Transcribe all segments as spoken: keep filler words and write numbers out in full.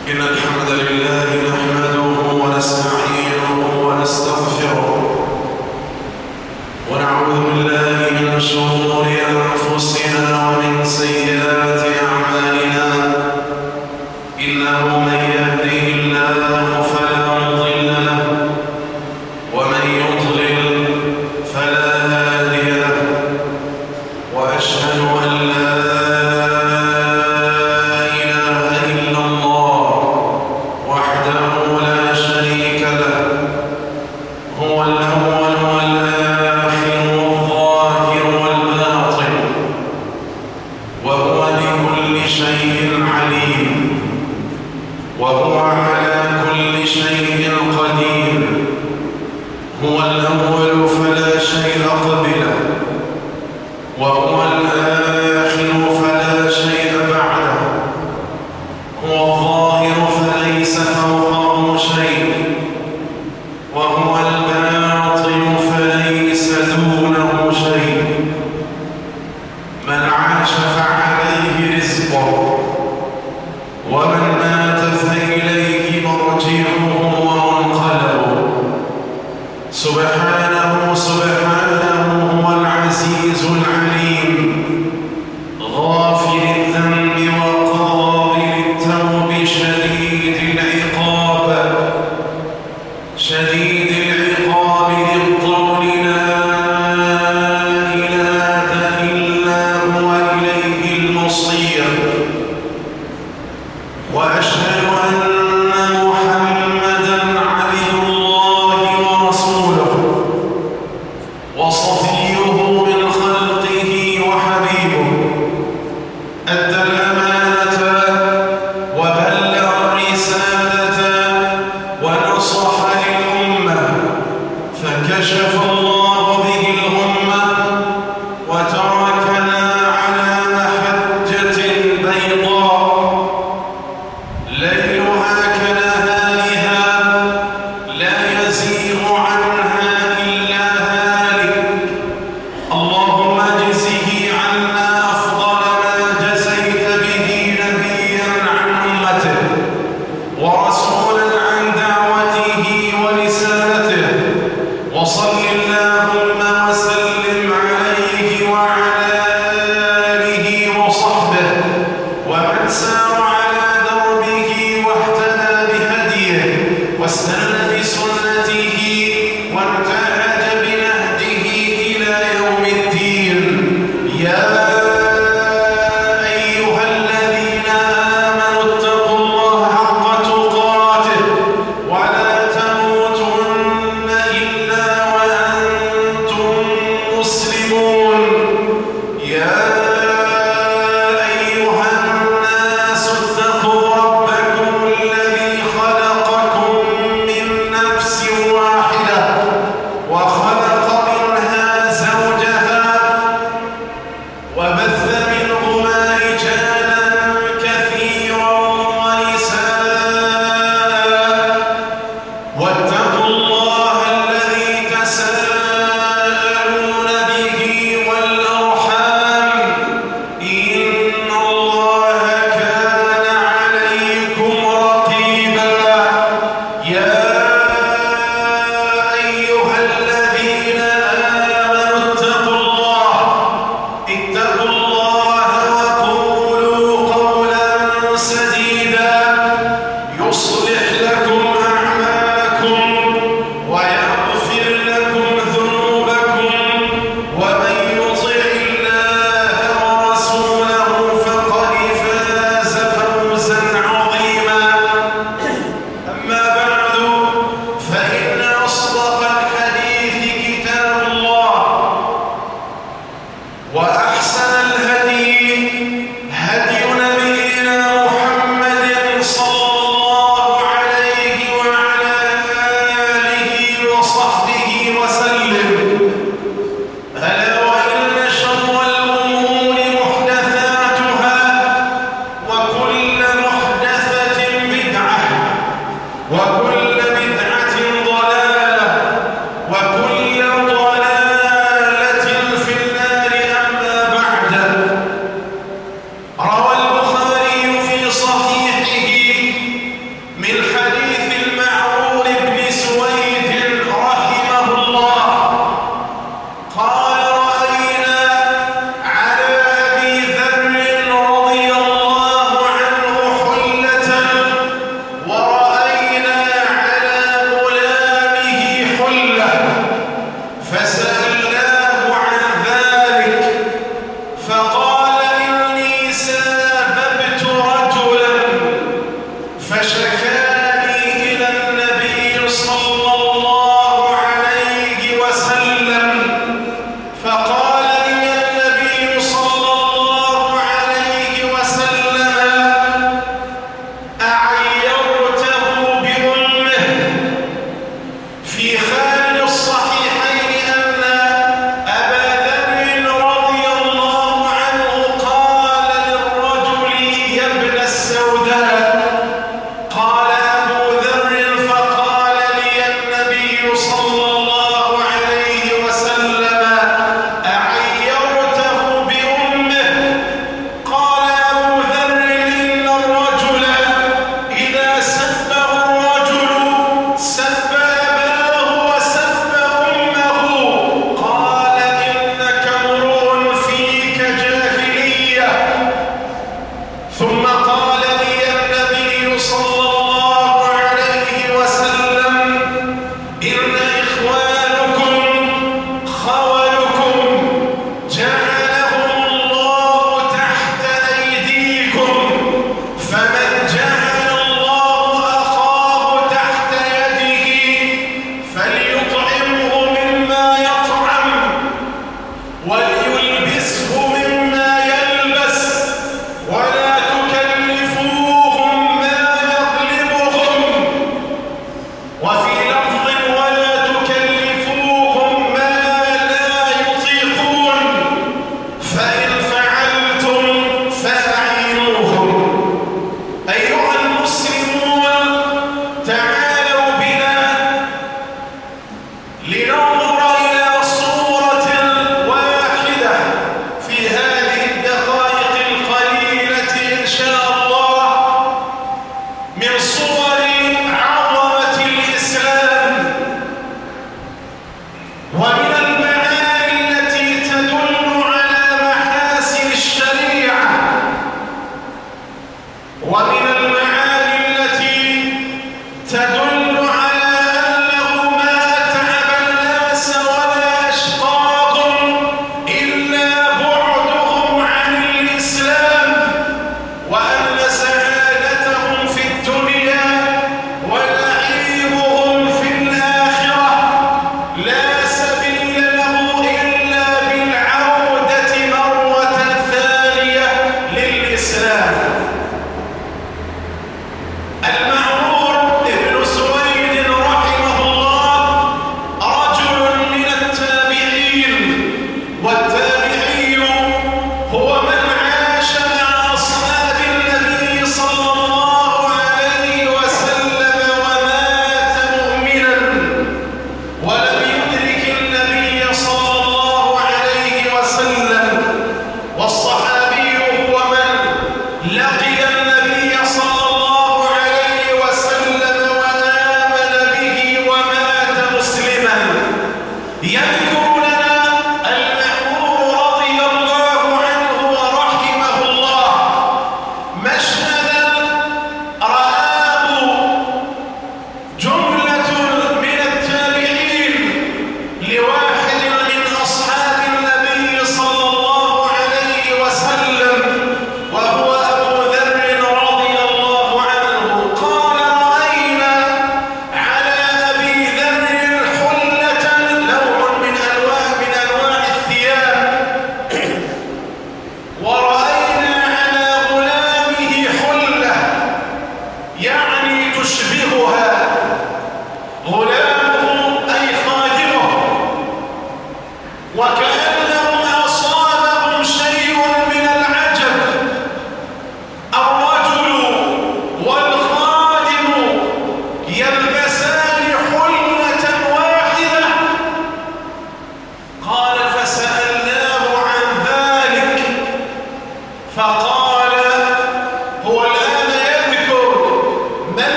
إن الحمد لله نحمده ونستعينه ونستغفره ونعوذ بالله من شرور أنفسنا ومن سيئات أعمالنا. إنه من يهده الله فلا مضل له ومن يضلل فلا هادي له، وأشهد أن لا وهو على كل شيء قدير. هو الأول فلا شيء قبله، وهو الآخر فلا شيء بعده، هو الظاهر فليس فوقه شيء، وهو الباطن فليس دونه شيء. من عاش فعليه رزقه، ومن مات فإليه مرجعه ومنقلبه. سبحانه سبحانه هو العزيز العليم،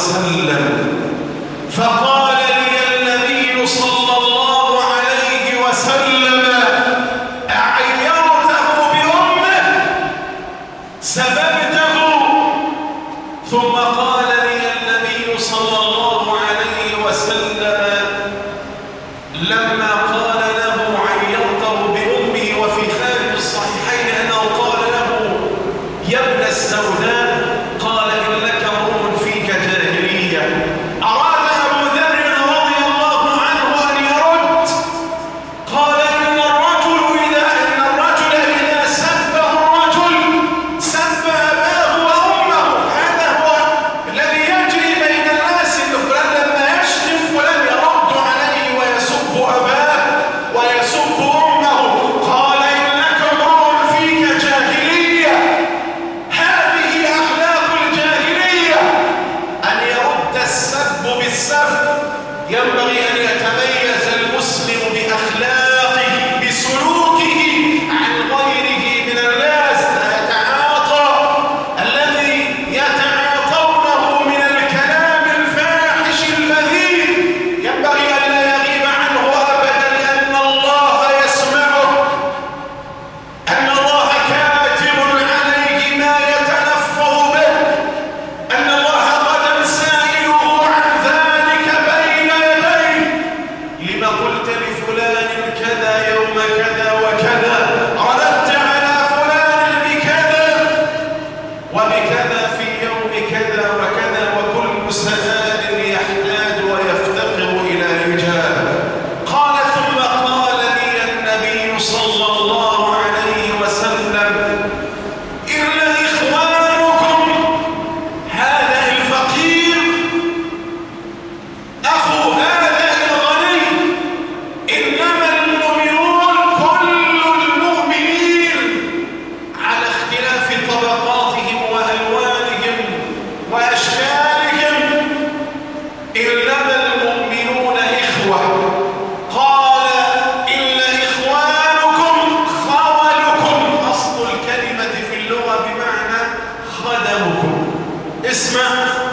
وسلم، فقال لي النبي صلى الله عليه وسلم: أعيرته بأمه؟ سببته؟ ثم قال لي النبي صلى الله عليه وسلم لما قال له: عيرته بأمه، وفي خارج الصحيحين أنه قال له: يا ابن السوداء، قال: إنك امرؤ فيك جاهلية. أراد أبو ذر رضي الله عنه أن يرد، قال: إن الرجل إذا إن الرجل إذا سبه الرجل سب أباه وأمه. هذا هو الذي يجري بين الناس، إن فلان لما يشتم فلان يرد عليه ويسب أباه ويسب أمه. قال: إنك امرؤ فيك جاهلية. هذه أخلاق الجاهلية، أن يرد السب بالسب. ينبغي أن يتميز المسلم بأخلاقه بسلوكه عن غيره من الناس، لا يتعاطى الذي يتعاطونه من الكلام الفاحش الذي ينبغي أن لا يغيب عنه أبدا، لأن الله يسمعه، أن الله كاتب عليه ما يتلفظ به، أن الله غدا سائله عن ذلك بين يديه. لما قلت لفلان كذا يوم كذا وكذا، رددت على فلان بكذا وبكذا في يوم كذا وكذا، وكل سائل يحتاج ويفتقر إلى إجابة. قال: ثم قال لي النبي صلى الله عليه وسلم: إن إخوانكم، هذا الفقير أخو هذا الغني، إنما المؤمنون كل المؤمنين على اختلاف طبقاتهم وألوانهم وأشكالهم، إنما المؤمنون إخوة. قال: إن إخوانكم خولكم، أصل الكلمة في اللغة بمعنى خدمكم. اسمع: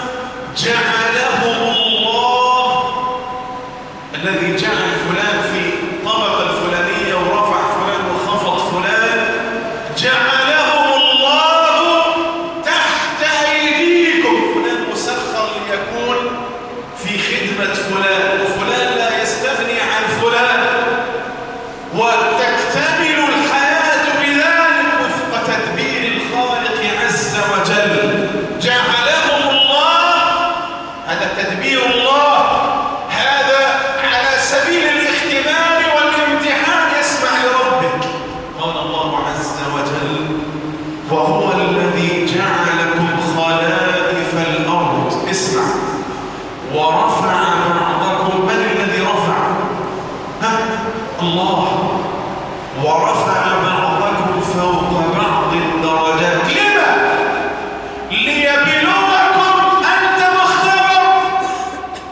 جعلهم الله، الذي جعل فلان في طبقة الفلانية ورفع فلان وخفض فلان، جعلهم الله تحت أيديكم. فلان مسخر ليكون في خدمة فلان، وفلان لا يستغني عن فلان، وتكتمل الحياة بذلك وفق تدبير الخالق عز وجل. جعلهم الله، هذا تدبير الله، هذا على سبيل الاختبار والامتحان. يسمع لربك. قال الله عز وجل: وهو الذي جعلكم خلائف الأرض. اسمع: ورفع بعضكم. من الذي رفع؟ ها؟ الله. ورفع بعضكم فوق بعض الدرجات. لما؟ ليبلوكم. أنت مختبر،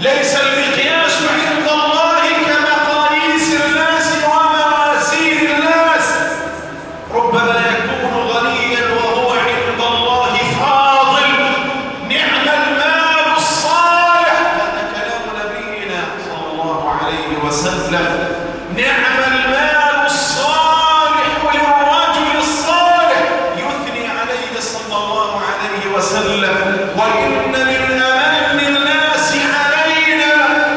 ليس المقياس عند الله كمقاييس الناس وموازين الناس. ربما يكون غنيا وهو عند الله فاضل. نعم المال الصالح، هذا كلام نبينا صلى الله عليه وسلم. نعم المال الصالح للرجل الصالح، يثني عليه صلى الله عليه وسلم. وإن من أمن الناس علينا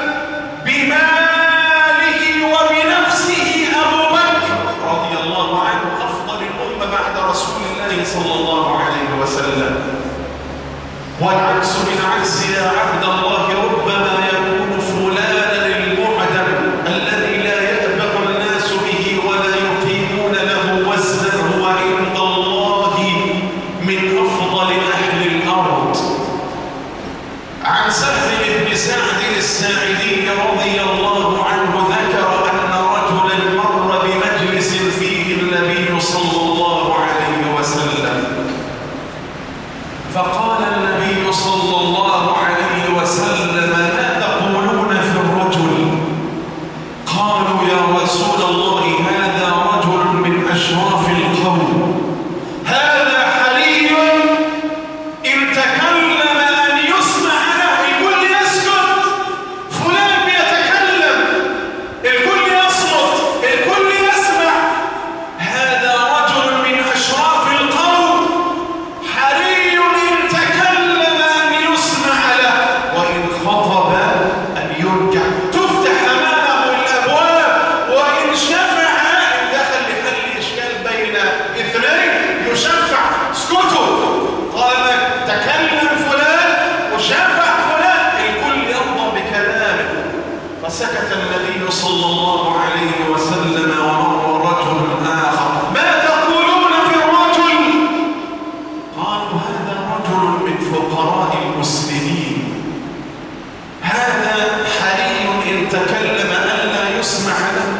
بماله وبنفسه أبو بكر رضي الله عنه، أفضل الأمة بعد رسول الله صلى الله عليه وسلم. والعكس بالعكس يا عبد الله، ربما يكون فلانا المعدم الذي لا يأبه الناس به ولا يقيمون له وزنا، هو عند الله من أفضل أهل الأرض. عن سهل بن سعد الساعدي رضي الله عنه ذكر أن رجلا مر بمجلس فيه النبي صلى الله عليه وسلم، فقال النبي صلى الله عليه وسلم: ما تقولون في الرجل؟ قالوا: يا رسول الله، هذا رجل من أشراف القوم، هذا حري إن تكلم أن يسمع له. الكل يسكت، فلان بيتكلم، الكل يصمت، الكل يسمع. هذا رجل من أشراف القوم، حري إن تكلم أن يسمع له، وإن خطب أن يرجع، تفتح أمامه الأبواب، وإن شفع إن دخل لحل إشكال بين اثنين يشفع. اسكتوا، قال تكلم فلان وشفع فلان، الكل يرضى بكلامه. فسكت النبي صلى الله عليه وسلم، ومر رجل آخر: ما تقولون في الرجل؟ قالوا: هذا رجل من فقراء المسلمين، هذا حري إن تكلم ألا يسمع له،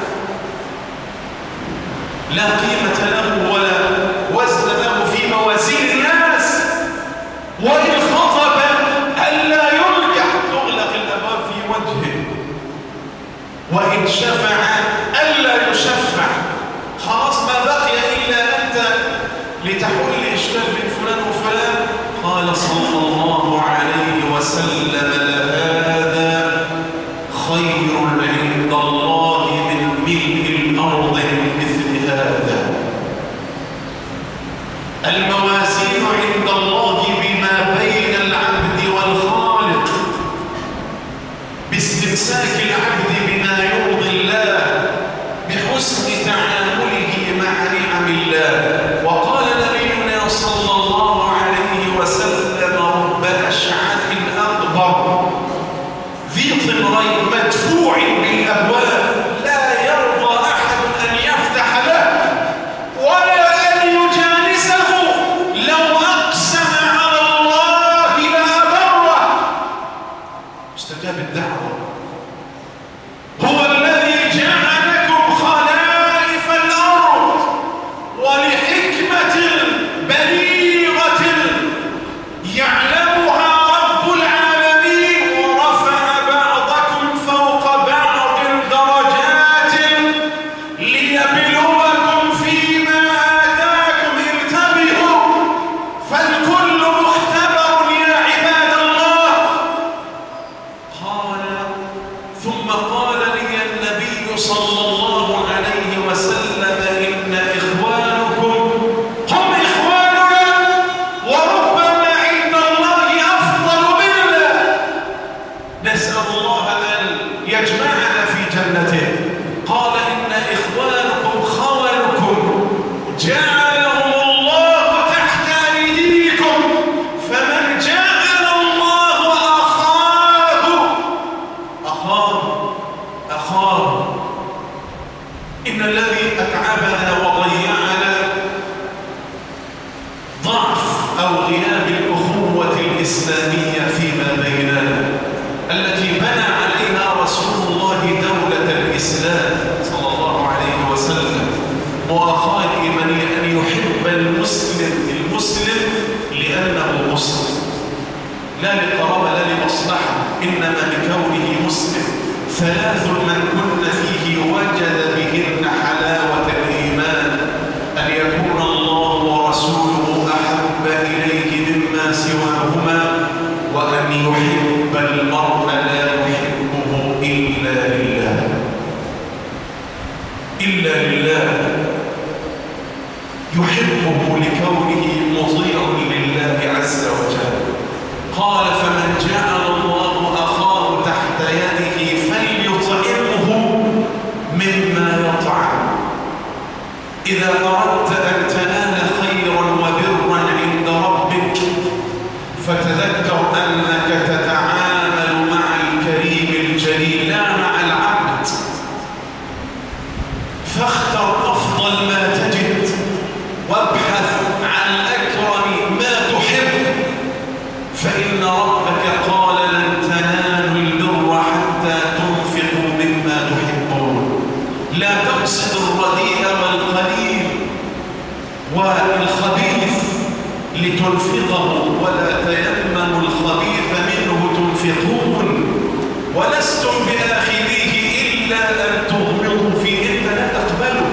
لا قيمة له ولا وزن له في موازين الناس. وإن خطب ألا يرجع، تغلق الأبواب في وجهه. وإن شفع ألا يشفع، خلاص ما بقي إلا أنت لتحل إشكال بين فلان وفلان. قال صلى الله عليه وسلم: لهذا خير عند الله من ملء الأرض من مثل هذا. الموازين عند الله بما بين العبد والخالق، باستمساك العبد بما يرضي الله، بحسن تعامله مع نعم الله. وقال نبينا صلى الله عليه وسلم: رب أشعث أكبر ذي طمرين مدفوع بالأبواب، لا يرضى أحد أن يفتح له ولا أن يجالسه، لو أقسم على الله لأبره. استجاب الدعوة. هو الذي جعلكم خلائف الأرض، ولحكمة بليغة يعلمها رب العالمين، ورفع بعضكم فوق بعض درجات ليبلوكم فيما آتاكم. انتبهوا، فالكل مختبر يا عباد الله. قال ثم قال لي النبي صلى الله عليه وسلم: إن إخوانكم هم إخواننا، وربما عند الله أفضل منا. نسأل الله أن يجمعنا في جنته. قال: إن إخوانكم خولكم جعلهم الله تحت أيديكم، فمن جعل الله أخاه أخاه أخاه. إن الذي أتعبنا وضيعنا ضعف أو غياب الأخوة الإسلامية فيما بيننا، التي بنى عليها رسول الله دولة الإسلام صلى الله عليه وسلم. إنما لكونه مسلم. ثلاث من كن فيه وجد بهن حلاوة الإيمان: أن يكون الله ورسوله أحب إليه مما سواهما، وأن يحب المرء لا يحبه إلا لله إلا لله يحبه لكونه مطيع لله عز وجل. قال: فمن جعل الله أخاه تحت يده فليطعمه مما يطعم. إذا أردت أن تنال خيرا وبرا عند ربك فتذكر أنك تتعامل مع الكريم الجليل لا مع العبد، فاختر أفضل ما تجد وابحث عن أكرم ما تحب، فإن ربك قال: لن تنالوا البر حتى تنفقوا مما تحبون. لا تقصد الرديء والقليل والخبيث لتنفقه، ولا تيمموا الخبيث منه تنفقون، ولستم بآخذيه إلا أن تغمضوا فيه. أنت لا تقبله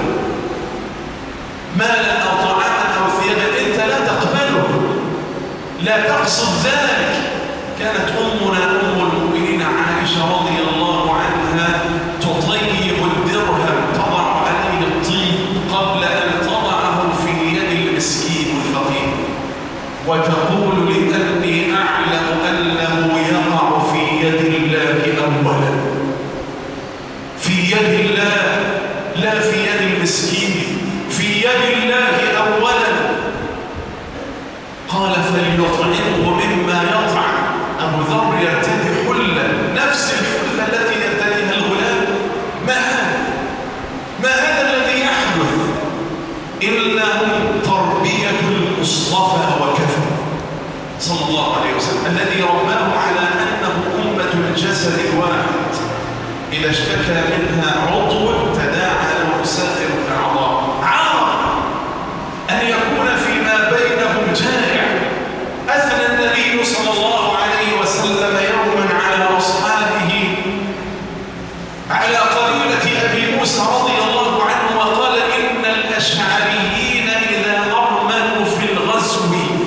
مالا أو طعاما أو ثيابا، أنت لا تقبله، لا تقصد ذلك. كانت أمنا أم المؤمنين عائشة رضي الله عنها تطيب الدرهم، تضع عليه الطيب قبل أن تضعه في يد المسكين الفقير، وتقول: لأني أعلم أنه يقع في يد الله أولا، في يد الله لا في يد المسكين، في يد الله أولا. قال: فليطعمه مما يطعم. أبو ذر يرتدي حلة نفس الحلة التي يرتديها الغلام. ما هذا؟ ما هذا الذي يحدث؟ إنه تربية المصطفى وكفى صلى الله عليه وسلم، الذي رباه على أنه أمة الجسد الواحد، إذا اشتكى منها عضو تداعى له سائر الأعضاء. عار أن يكون فيما بينهم جائع. أثنى النبي صلى الله عليه وسلم يوما على أصحابه، على قبيلة أبي موسى رضي الله عنه، وقال: إن الأشعريين إذا أرملوا في الغزو،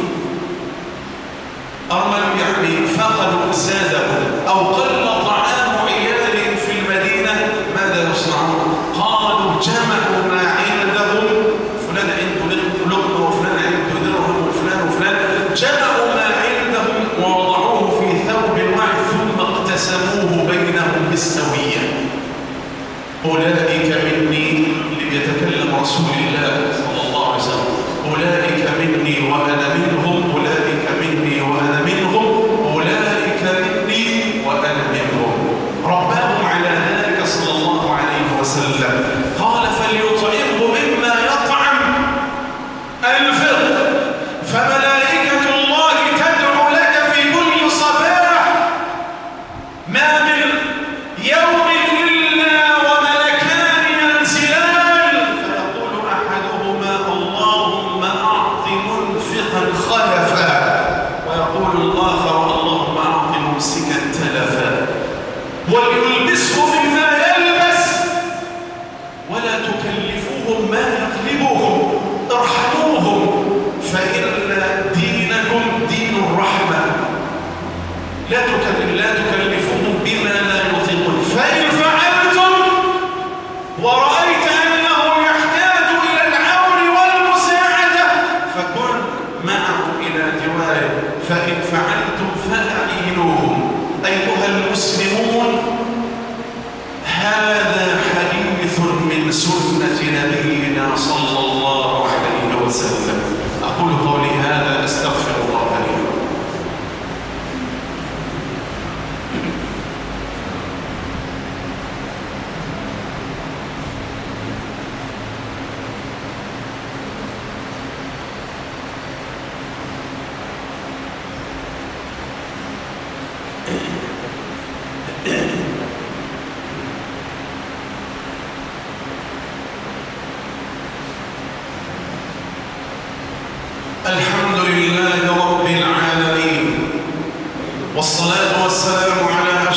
أرملوا يعني فقدوا زادهم أو قل طعام عيال في المدينة، ماذا يصنعون؟ قالوا: جمعوا ما عندهم، فلان عنده لقمة وفلان عنده درهم وفلان وفلان، جمعوا ما عندهم ووضعوه في ثوب واحد ثم اقتسموه بينهم بالسوية. أولئك مني، اللي بيتكلم رسول الله صلى الله عليه وسلم، أولئك مني وأنا منهم، أولئك مني وأنا منهم، أولئك مني وأنا منهم. رباهم على ذلك صلى الله عليه وسلم. قال: فليطعمه مما يطعم الفطر، فملائكة الله تدعو لك في كل صباح، ما من يوم إلا وملكان ينزلان، فيقول أحدهما: اللهم أعط منفقا خلفا، ويقول الآخر: اللهم أعط ممسكا تلفا، وليلبسه مما يلبس، ولا تكلفوهم ما يغلبهم، ارحموهم، فإن دينكم دين الرحمة. لا لا تكلفوهم بما لا يطيقون، فإن فعلتم ورأيت أنه يحتاج إلى العون والمساعدة فكن معه إلى جواره، فإن فعلتم فأعينوهم. أيها المسلمون، هذا حديث من سنة نبينا صلى الله عليه وسلم. أقول قولي هذا، أستغفر الله لي. الحمد لله رب العالمين، والصلاة والسلام على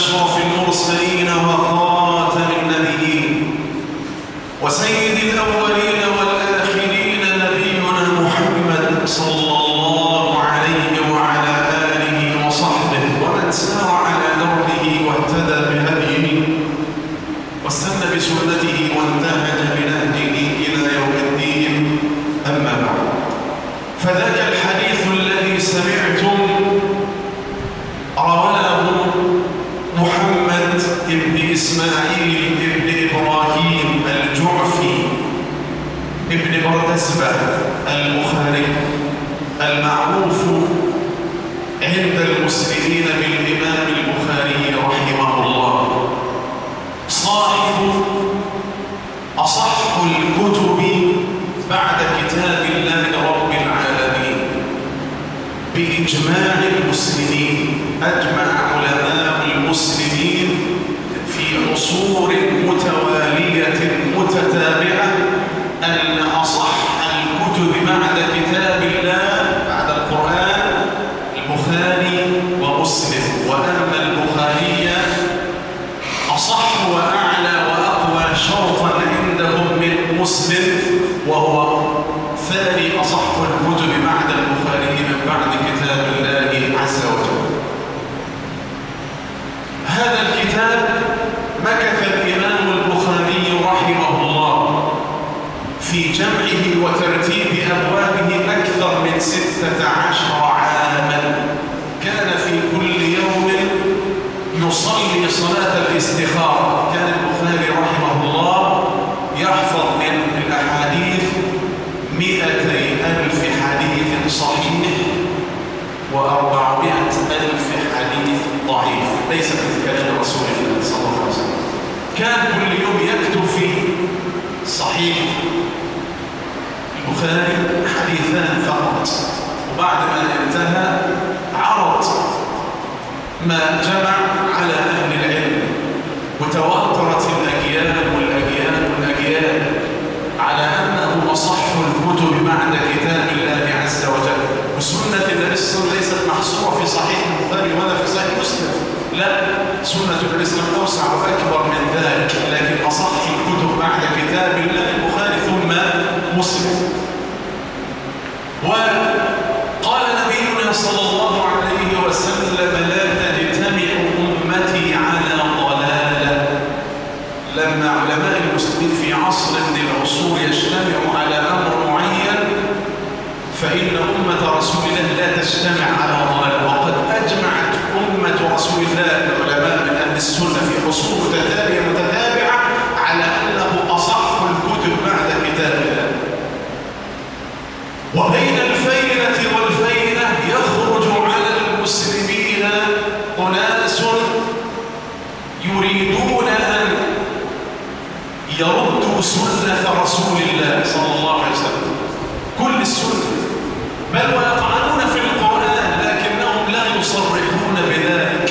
إسماعيل ابن إبراهيم الجعفي ابن بردزبة البخاري المعروف عند المسلمين بالإمام البخاري رحمه الله، صاحب أصح الكتب بعد كتاب الله رب العالمين بإجماع المسلمين. أجمع علماء المسلمين في عصور متوالية متتابعة أن أصح الكتب بعد كتاب الله بعد القرآن البخاري ومسلم، وأن البخاري أصح وأعلى وأقوى شرطا عندهم من مسلم، وهو ثاني أصح الكتب بعد البخاري من بعد كتاب الله عز وجل. هذا الكتاب مكث الإمام البخاري رحمه الله في جمعه وترتيب أبوابه أكثر من ستة عشر عاما. كان في كل يوم يصلي صلاة الاستخارة. كان البخاري رحمه الله يحفظ من الأحاديث مئتي ألف حديث صحيح وأربعمائة ألف حديث ضعيف ليس من كلام رسول الله صلى الله عليه وسلم. كان كل يوم يكتب في صحيح البخاري حديثان فقط، وبعد ما انتهى عرض ما جمع على أهل العلم، وتواترت الأجيال والأجيال والأجيال على أنه أصح الكتب بعد كتاب الله عز وجل. وسنة النبي صلى الله عليه وسلم ليست محصورة في صحيح البخاري ولا في صحيح مسلم، لا، سنة النبي صلى الله عليه وسلم أوسع وأكبر من ذلك، لكن أصح الكتب بعد كتاب الله البخاري ثم مسلم. وقال نبينا صلى الله عليه وسلم: لا تجتمع أمتي على ضلالة. لما علماء المسلمين في عصر من العصور يجتمعوا على أمر معين، فإن أمة رسول الله لا تجتمع على ضلالة. وقد أجمعت أمة رسول الله العلماء من أهل السنة في عصور متتالية متتابعة على أنه أصح الكتب بعد كتاب الله. وبين الفينة والفينة يخرج على المسلمين أناس يريدون أن يردوا سنة رسول الله صلى الله عليه وسلم، كل السنة، بل ويطعنون في القرآن، لكنهم لا يصرحون بذلك،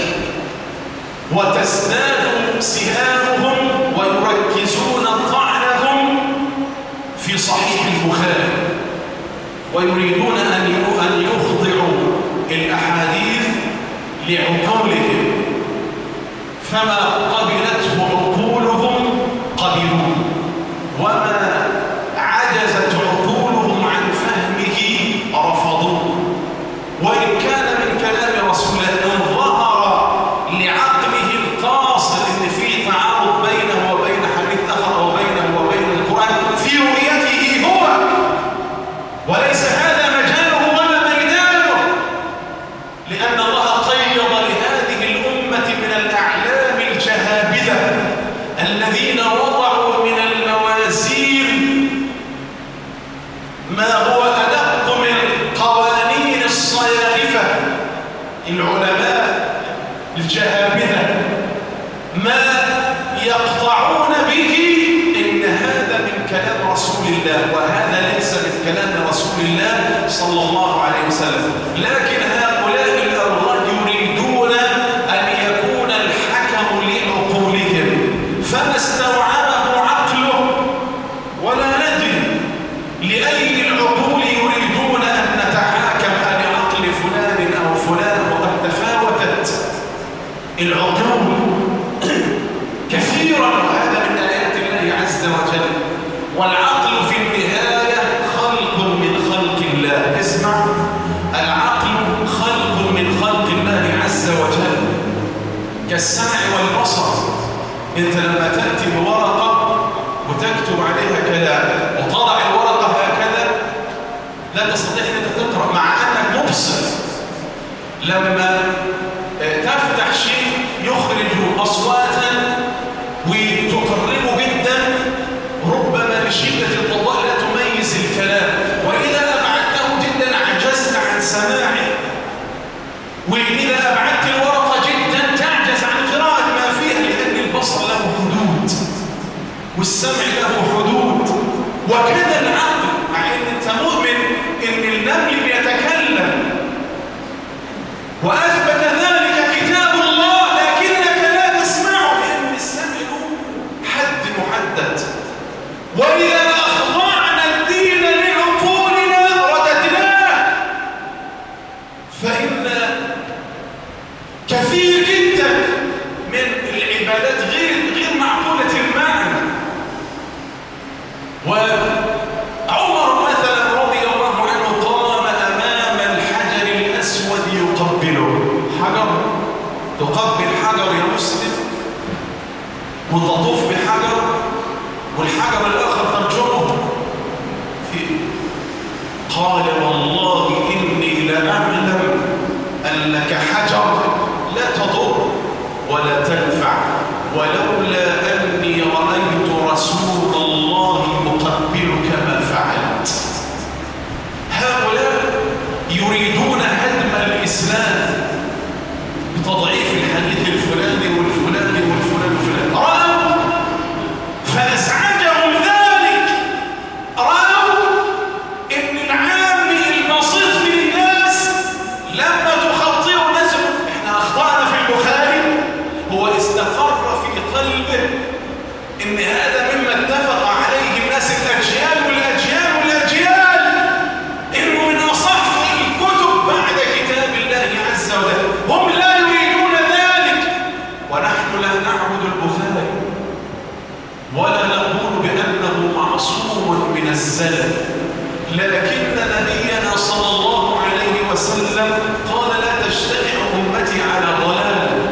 وتزداد سهامهم ويركزون طعنهم في صحيح البخاري، ويريدون أن يخضعوا الأحاديث لعقولهم، فما قبلته عقولهم قبلوه، وما عجزت عقولهم عن فهمه رفضوه. وإن كان من كلام رسول الله ظهر لعقله القاصر إن في تعارض بينه وبين حديث آخر أو بينه وبين القرآن في رؤيته هو، وليس هذا مجاله ولا ميدانه، لأن الله قيض لهذه الأمة من الأعلام الجهابذة الذين وضعوا من الموازين ما هو أدق من قوانين الصيارفة، العلماء الجهابذة، ما يقطعون به إن هذا من كلام رسول الله وهذا ليس من كلام رسول الله صلى الله عليه وسلم. لكن هؤلاء الأوغاد يريدون أن يكون الحكم لعقولهم، فما استوعبه عقله ولا ندري لأي العقول يريدون أن نتحاكم لعقل فلان أو فلان، وقد تفاوتت العقول كثيرا، وهذا من آيات الله عز وجل. والعقل في النهاية خلق من خلق الله. اسمع، العقل خلق من خلق الله عز وجل كالسمع والبصر. انت لما تأتي بورقة وتكتب عليها كلام وتضع الورقة هكذا لا تستطيع أن تقرأ مع أنك مبصر. لما تفتح شيء يخرج أصواتا عبادات غير غير معقولة المعنى. وعمر مثلا رضي الله عنه قام أمام الحجر الأسود يقبله. حجر، تقبل حجر يا مسلم وتطوف بحجر، والحجر الآخر ترجمه فيه. قال والله إني لأعلم أنك حجر لا تضر ولا تنفع، ولولا أني رأيت رسول الله يقبلك ما فعلت. هؤلاء يريدون هدم الإسلام بتضعيف الحديث الفلاني والفلاني والفلاني والفلاني. رأوا فأزعجهم ذلك، رأوا إن العام البسيط من الناس لما تخطئوا نسبه. إحنا أخطأنا في البخاري، هو استقر في قلبه إن هذا مما اتفق عليه الناس الأجيال والأجيال والأجيال، إنه من أصح الكتب بعد كتاب الله عز وجل. هم لا يريدون ذلك، ونحن لا نعبد البخاري ولا نقول بأنه معصوم من الزلل، لكن نبينا صلى الله عليه وسلم قال لا تجتمع أمتي على ضلال.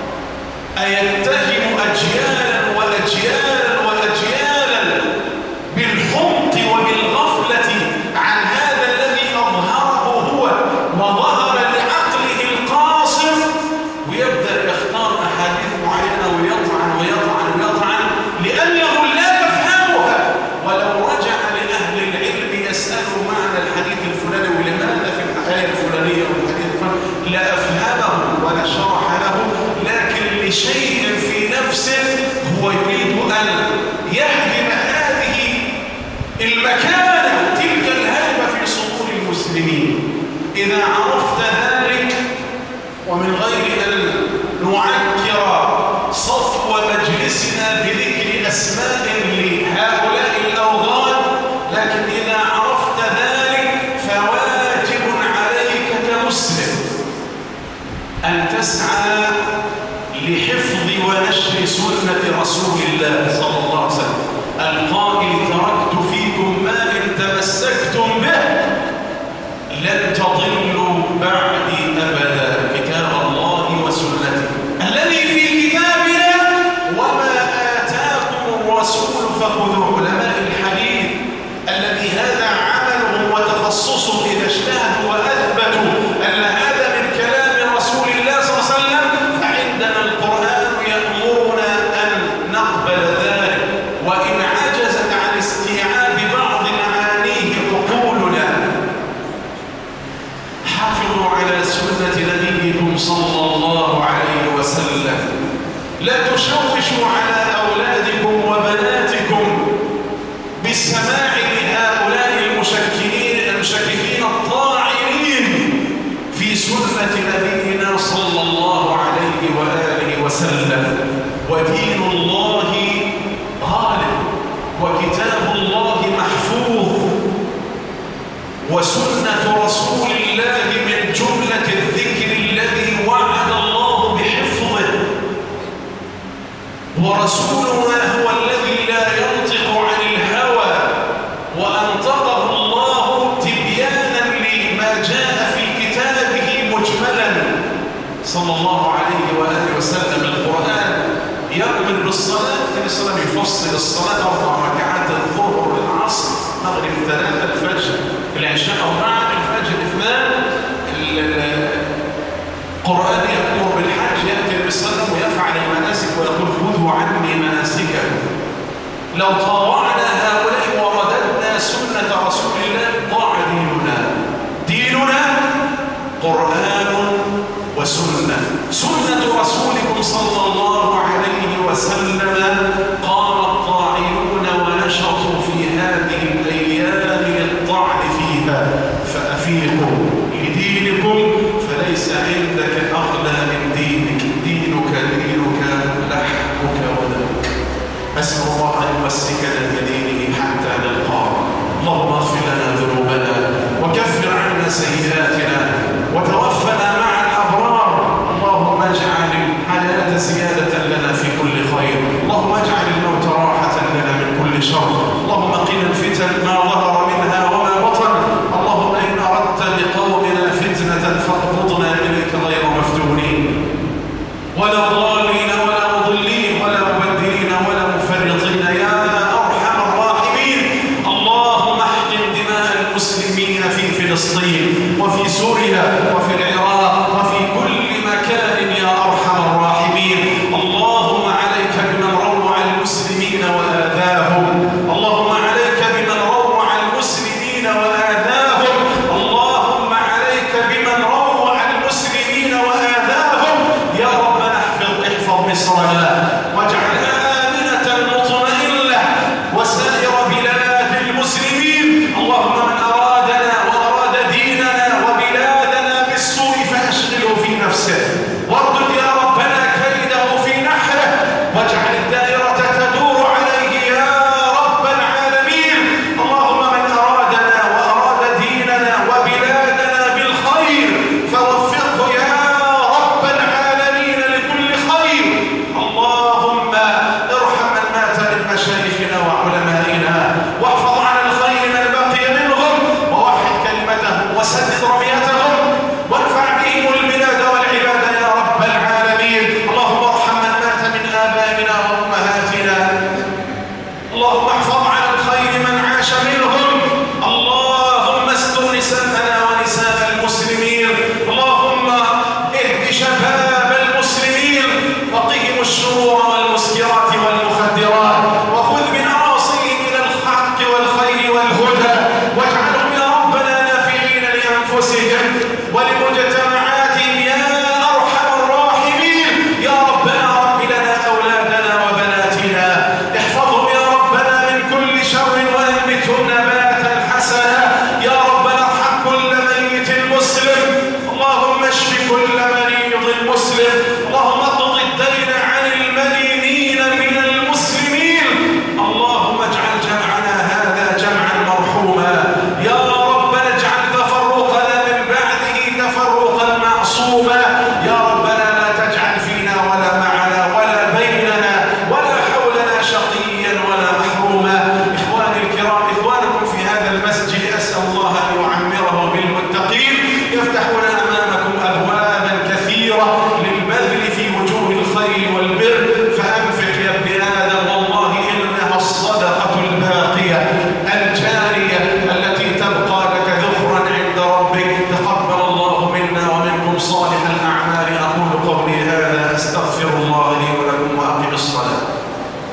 أيتهم أجيالا وأجيالا وأجيالا بالحمق وبالغفلة عن هذا الذي أظهره هو وظهر لعقله القاصر، ويبدأ يختار أحاديث معينة ويطعن ويطعن ويطعن لأنه لا يفهمها. ولو رجع لأهل العلم يسألوا معنى الحديث الفلاني ولماذا في الآية الفلانية والحديث الفلاني لأفهمه ولا شرح له، لكن لشيء في نفسه هو يريد أن يهدم هذه المكانة، تلك الهيبة في صدور المسلمين. إذا عرفت ذلك، ومن غير أن نعكر صفو مجلسنا بذكر أسماء لهؤلاء الأوغاد، لكن إذا عرفت ذلك فواجب عليك كمسلم أن تسعى لحفظ ونشر سنة رسول الله صلى الله عليه وسلم القائل تركت فيكم ما إن تمسكتم به لن تضلوا بعدي أبدا، كتاب الله وسنته الذي في كتابنا وما آتاكم الرسول فخذوه. علماء الحديث الذي هذا عملهم وتخصصهم إذا اجتهدوا وأثبتوا أن هذا من كلام رسول الله صلى الله عليه وسلم، فعندنا القرآن يأمرنا أن نقبل ذلك، وإن عجزت عن استيعاب بعض معانيه عقولنا. حافظوا على سنة نبيكم صلى الله عليه وسلم، لا تشوشوا على أولادكم وبناتكم بالسماع لهؤلاء المشككين المشككين الطاعنين في سنة نبينا صلى الله عليه وآله وسلم. ودين الله غالب، وكتاب الله محفوظ، وسنة رسول الله من جملة الذكر الذي وعد الله بحفظه. ورسولنا هو الذي لا ينطق عن الهوى، وأنطقه الله تبيانا لما جاء في كتابه مجملا صلى الله عليه وآله وسلم. القرآن يأمر بالصلاة، النبي صلى الله عليه وسلم يفصل الصلاة أربع ركعات الظهر العصر مغرب ثلاثة الفجر العشاء أربعة الفجر اثنان. القرآن يأمر بالحج، يأتي بالصلاة ويفعل المناسك ويقول خذوا عني مناسككم. لو طاوعنا هؤلاء ورددنا سنة رسول الله ضاع ديننا. ديننا قرآن وسنة، سنة رسولكم صلى الله عليه وسلم. قام الطاعنون ونشطوا في هذه الأيام للطعن فيها، فأفيقوا لدينكم فليس عندك أغلى من دينك، دينك دينك لحمك ودمك. أسأل الله أن يمسكنا بدينه حتى نلقاه. اللهم اغفر لنا ذنوبنا وكفر عنا سيئاتنا وتوفنا مع الأبرار. اللهم اجعل الحياة زيادة لنا في كل كل شر. اللهم قنا الفتن ما ظهر منها وما بطن. اللهم إن أردت بقومنا فتنة فاقبضنا إليك غير مفتونين ولا ضالين ولا مضلين ولا مبدلين ولا مفرطين يا أرحم الراحمين. اللهم احقن دماء المسلمين في فلسطين وفي سوريا وفي العراق وفي كل مكان يا أرحم الراحمين. اللهم عليك بمن روع المسلمين وآذاهم. اللهم عليك بمن روع المسلمين وآذاهم. اللهم عليك بمن روع المسلمين وآذاهم. يا ربنا احفظ احفظ مصرنا واجعلها آمنة مطمئنة وسائر بلاد المسلمين. اللهم من أرادنا وأراد ديننا وبلادنا بالسوء فأشغله في نفسه واردد يا ربنا كيده في نحره واجعل